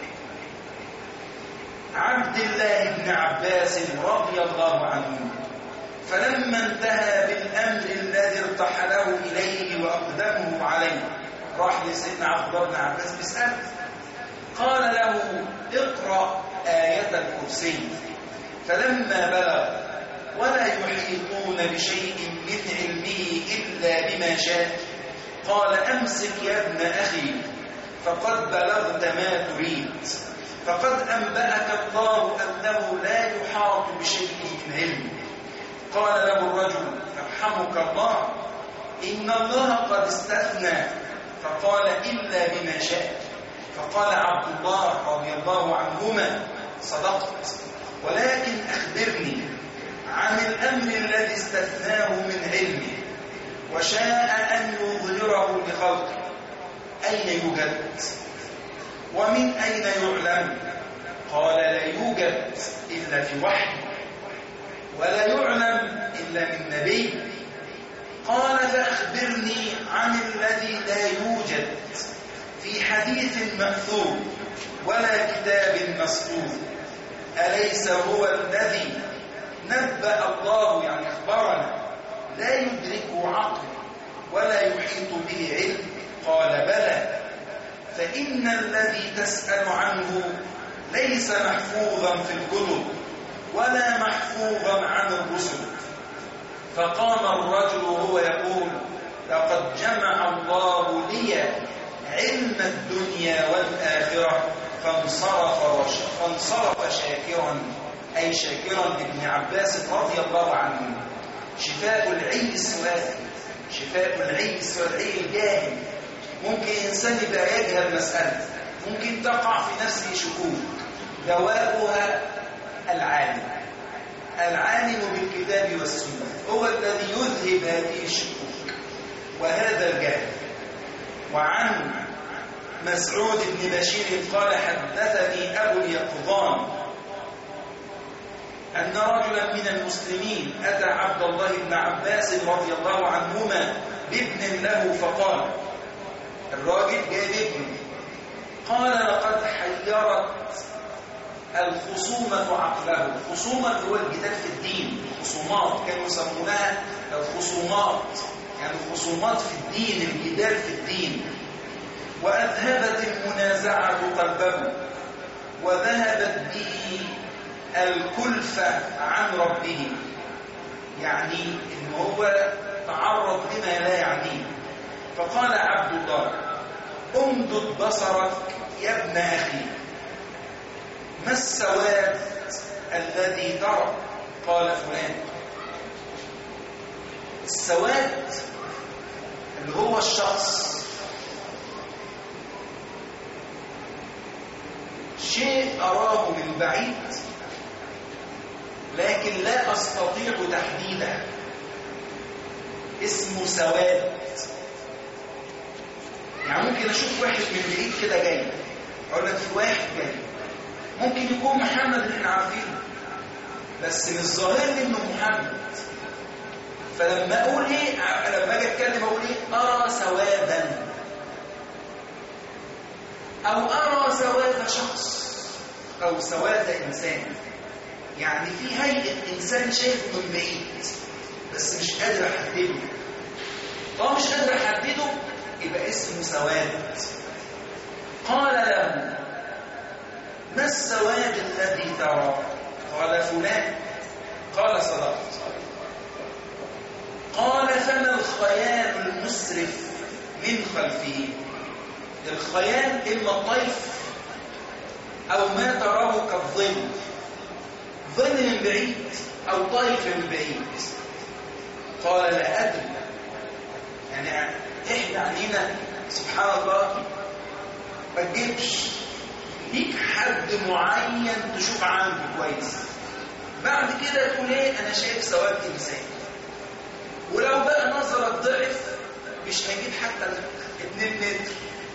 عبد الله بن عباس رضي الله عنه. فلما انتهى بالأمر الذي ارتحله إليه وأقدمه عليه، راح لسيدنا عبد الله بن عباس بيسأل: قال له اقرأ آية الكرسي. فلما بلغ ولا يحيطون بشيء من علمه إلا بما شاء قال أمسك يا ابن أخي فقد بلغت ما تريد، فقد أنبأك الله أنه لا يحاط بشيء من علمه. قال له الرجل يرحمك الله إن الله قد استثنى، فقال إلا بما شاء. فقال عبد الله رضي الله عنهما صدقت، ولكن أخبرني عن الأمر الذي استثناه من علمه وشاء أن يظهره لخلقه، أين يوجد ومن أين يعلم؟ قال لا يوجد إلا في وحي، ولا يعلم إلا من نبي. قال فأخبرني عن الذي لا يوجد في حديث مأثور ولا كتاب مسطور، أليس هو الذي نبأ الله يعني أخبرنا لا يدركه عقل ولا يحيط به علم؟ قال بلى، فإن الذي تسأل عنه ليس محفوظا في الكتب ولا محفوظا عن الرسل. فقام الرجل وهو يقول لقد جمع الله لي علم الدنيا والآخرة، فانصرف, فانصرف شاكرا، أي شاكرا ابن عباس رضي الله عنه. شفاء العي السؤال، شفاء العي السؤال، العي الجاهل. ممكن إنسان يبقى يجهل مسألة، ممكن تقع في نفسه شكوك، دواؤها العالم، العالم بالكتاب والسنة هو الذي يذهب هذه الشكوك وهذا الجهل. وعن مسعود بن بشير قال حدثني أبو اليقظان أن رجلا من المسلمين أتى عبد الله بن عباس رضي الله عنهما بابن له فقال، الراجل جايب ابنه، قال لقد حيرت الخصومة عقله. الخصومة هو الجدال في الدين، الخصومات كانوا يسمونها الخصومات، يعني الخصومات في الدين، الجدال في الدين. وأذهبت المنازعة قلبه وذهبت به الكلفة عن ربه، يعني إن هو تعرض لما لا يعنيه. فقال عبد الله امدد بصرك يا ابن أخي، ما السواد الذي ترى؟ قال فلان. السواد اللي هو الشخص، شيء أراه من بعيد لكن لا أستطيع تحديده، اسمه سواد. يعني ممكن أشوف واحد من بعيد كده جاي، أقول لك في واحد جاي، ممكن يكون محمد اللي احنا عارفينه بس مش ظاهر لي انه محمد. فلما اقول ايه، لما اجي اتكلم اقول ايه؟ ارى سوادا، او ارى سواد شخص او سواد انسان، يعني في هيئه انسان شايف من بعيد بس مش قادر احدده. طالما مش قادر احدده يبقى اسمه سواد. قال له ما السواد الذي ترى؟ قال فلان. قال صدقت. قال فما الخيال المسرف من خلفه؟ الخيال إما الطيف أو ما تراه كالظل، ظل من بعيد أو طيف من بعيد. قال لا أدري، يعني إحنا علينا سبحان الله ما تجيبش ليك حد معين تشوف عنده كويس، بعد كده تقول ايه انا شايف سواد انسان. ولو بقى نظرك ضعف مش هيجيب حتى اتنين متر،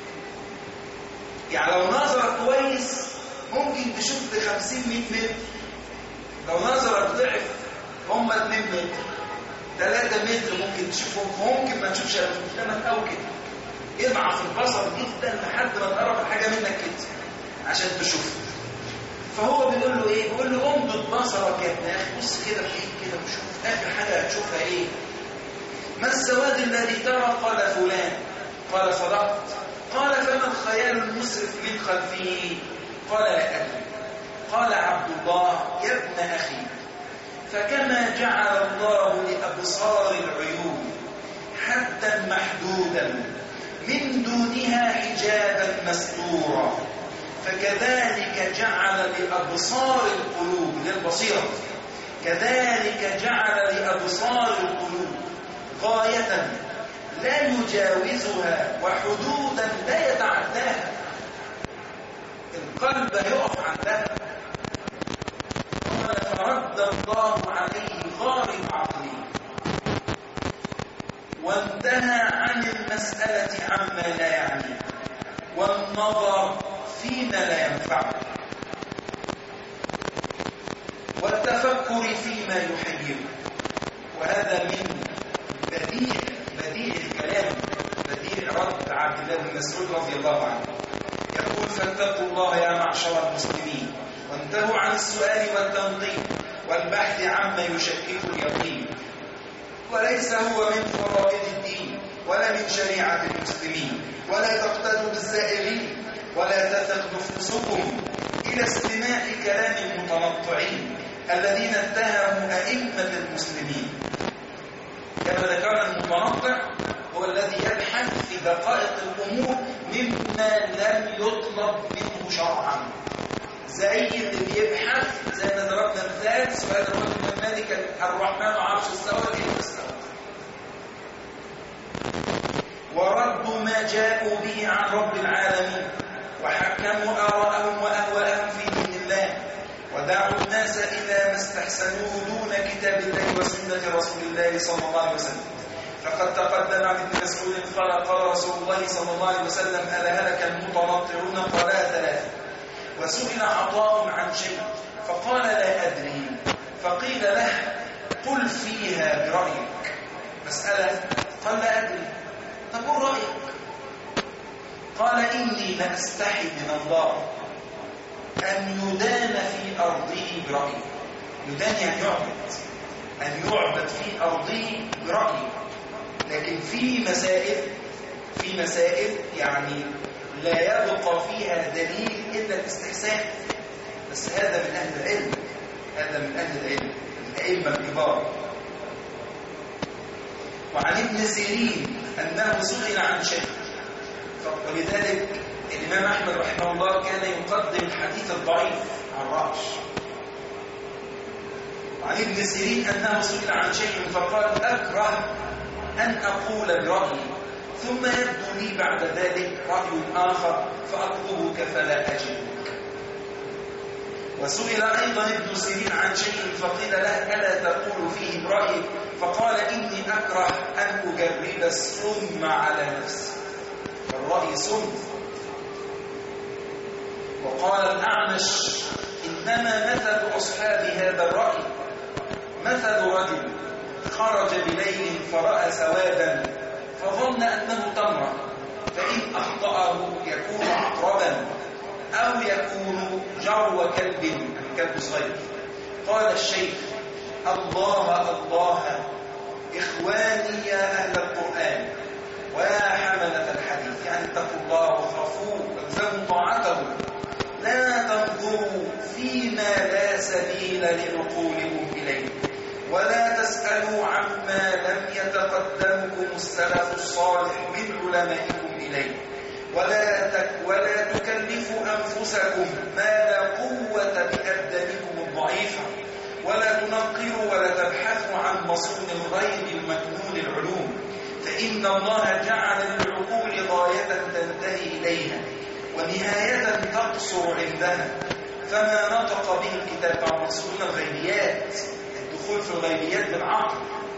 يعني لو نظرك كويس ممكن تشوف بخمسين مية متر، لو نظرك ضعف هم اتنين متر تلاتة متر ممكن تشوفهم، ممكن ما تشوفش قدامك او كده، اضعف البصر جدا لحد ما تقرب الحاجه منك كده عشان تشوف. فهو بيقول له ايه؟ بيقول له امدد بصرك يا ابن اخي، بص كده بعيد كده وشوف اخر حاجه هتشوفها ايه. ما السواد الذي ترى؟ قال فلان. قال صدقت. قال فما الخيال المسرف من خلفه؟ قال لا أدري. قال عبد الله يا ابن أخي فكما جعل الله لأبصار العيون حدا محدودا من دونها حجابا مستورا فكذلك جعل لأبصار القلوب للبصيرة كذلك جعل لأبصار القلوب غاية لا يجاوزها وحدودا لا يتعداها. القلب يقف عندها. قال فرد الله عليه غارب عقلي وانتهى عن المسألة عما لا يعنيه والنظر فيما لا ينفعه والتفكر فيما يحيره. وهذا من بديع بديع الكلام بديع رد عبد الله بن مسعود رضي الله عنه. يقول فاتقوا الله يا معشر المسلمين وانتهوا عن السؤال والتنقيب والبحث عما يشكك اليقين وليس هو من فرائض الدين ولا من شريعة المسلمين ولا تقتدوا بالزائرين ولا تثق نفوسكم إلى استماع كلام المتنطعين الذين اتهموا أئمة المسلمين. كما ذكرنا المتنطع هو الذي يبحث في دقائق الأمور مما لم يطلب منه شرعا، زي اللي بيبحث زي ما ضربنا مثال سؤال الرجل من مالك الرحمن عرش استوى كيف استوى، وردوا ما جاءوا به عن رب العالمين وحكموا آراءهم وأهواءهم في دين الله ودعوا الناس إلى ما استحسنوه دون كتاب الله وسنة رسول الله صلى الله عليه وسلم. فقد تقدم عن ابن مسعود قال قال رسول الله صلى الله عليه وسلم ألا هلك المتنطعون قالها ثلاثة. وسئل عطاء عن شيء فقال لا أدري فقيل له قل فيها برأيك. مسألة قال لا أدري تقول رأيك. قال إني لأستحي من الله أن يدان في أرضه برأيه. يدان يعني يعبد، أن يعبد في أرضه برأيه. لكن في مسائل في مسائل يعني لا يبقى فيها دليل إلا الاستحسان. بس هذا من أهل العلم، هذا من أهل العلم الأئمة الكبار. وعن ابن سيرين أنه سئل عن شيء ولذلك الإمام أحمد رحمه الله كان يقدم الحديث الضعيف عن رأش. وعن ابن سيرين أنه سئل عن شيء فقال أكره أن أقول برأيي ثم يبدو لي بعد ذلك رأي آخر فأطلبك فلا أجدك. وسئل أيضا ابن سيرين عن شيء فقيل له ألا تقول فيه برأيك فقال إني أكره أن أجرب السم على نفسي فالرأي سم. وقال الأعمش إنما مثل أصحاب هذا الرأي مثل رجل خرج بليل فرأى سوادا فظن أنه تمرة فإن أخطأه يكون عقربا أو يكون جرو كلب كلب صغير. قال الشيخ الله الله إخواني يا أهل القرآن ويا حملة الحديث يعني اتقوا الله وخافوه والزموا طاعته لا تنظروا فيما لا سبيل لعقولكم إليه ولا تسألوا عما لم يتقدمكم السلف الصالح من علمائكم إليه ولا تك ولا تكلفوا أنفسكم ما لا قوة بأبدانكم الضعيفة ولا تنقروا ولا تبحثوا عن مصون الغيب المكنون العلوم فإن الله جعل للعقول غاية تنتهي إليها ونهاية تقصر عندها فما نطق به الكتاب عن مصون الغيبيات الدخول في الغيبيات بالعقل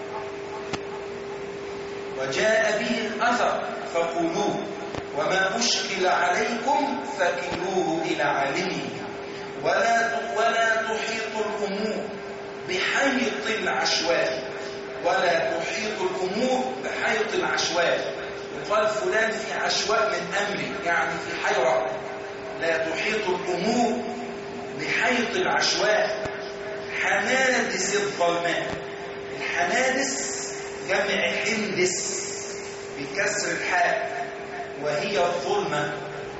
وجاء به الأثر فقولوه وما أشكل عليكم فكلوه إلى عالمه ولا ولا تحيط الأمور بحيط العشواء ولا تحيط الأمور بحيط العشواء. يقال فلان في عشواء من أمره يعني في حيرة. لا تحيط الأمور بحيط العشواء حنادس الظلماء. الحنادس جمع حندس بكسر الحاء وهي الظلمة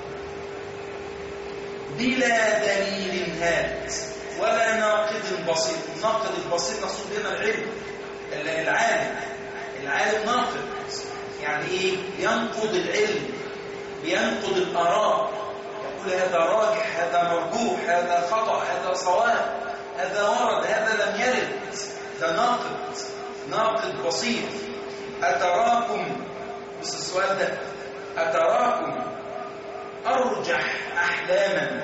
بلا دليل هات ولا ناقد بسيط. الناقد البسيط مقصود بنا العلم، العالم العالم ناقد، يعني ايه؟ ينقد العلم، بينقد الآراء، يقول هذا راجح، هذا مرجوح، هذا خطأ، هذا صواب، هذا ورد، هذا لم يرد. ده ناقد، ناقد بسيط. أتراكم، بس السؤال ده، أتراكم أرجح أحلاما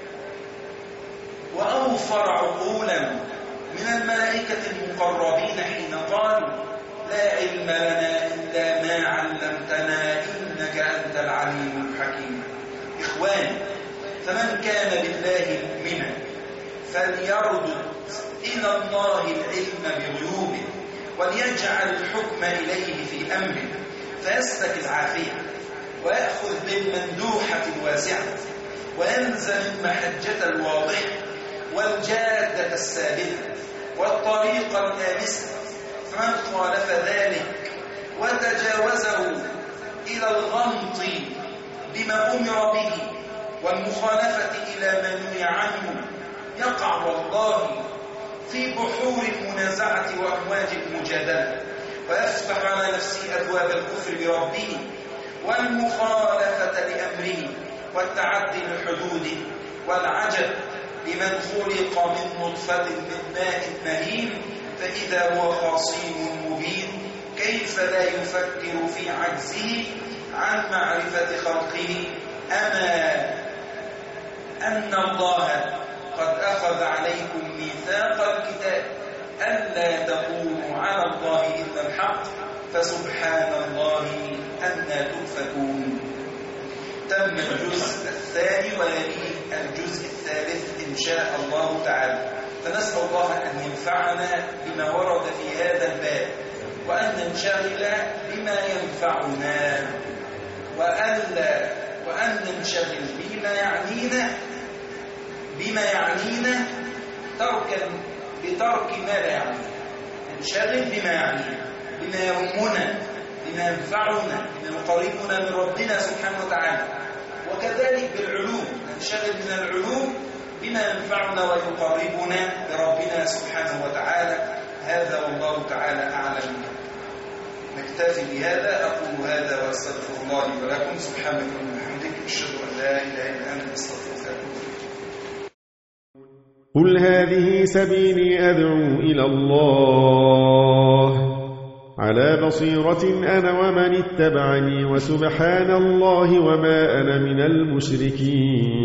وأوفر عقولا من الملائكة المقربين حين قالوا لا علم لنا إلا ما علمتنا إنك أنت العليم الحكيم. إخواني، فمن كان بالله مؤمنا فليردد إلى الله العلم بغيوبه وليجعل الحكم إليه في أمره فيسلك العافية ويأخذ بالمندوحة الواسعة وينزل المحجة الواضحة والجادة السابقة والطريق الآنسة. فمن خالف ذلك وتجاوزه إلى الغمط بما أمر به والمخالفة إلى ما نهي عنه يقع والله في بحور المنازعة وأمواج المجادلة ويفتح على نفسه أبواب الكفر بربه والمخالفة لأمره والتعدي لحدوده. والعجب لمن خلق من نطفة من ماء مهين فإذا هو خصيم مبين كيف لا يفكر في عجزه عن معرفة خلقه. أما أن الله قد أخذ عليكم ميثاق الكتاب ألا تقولوا على الله إلا الحق فسبحان الله أنى تؤفكون. تم الجزء الثاني ويليه الجزء الثالث إن شاء الله تعالى. فنسأل الله أن ينفعنا بما ورد في هذا الباب وأن ننشغل بما ينفعنا وألا وأن ننشغل بما يعنينا بما يعنينا تركا بترك ما لا يعنينا. ننشغل بما يعنينا، بما يهمنا، بما ينفعنا، بما يقربنا من ربنا سبحانه وتعالى. وكذلك بالعلوم، ننشغل من العلوم بما ينفعنا ويقربنا لربنا سبحانه وتعالى. هذا والله تعالى أعلم. نكتفي بهذا. أقول هذا وأستغفر الله لي ولكم. سبحانك وبحمدك أشهد أن لا إله إلا أنت أستغفرك وأتوب إليك. قل هذه سبيلي أدعو إلى الله على بصيرة أنا ومن اتبعني وسبحان الله وما أنا من المشركين.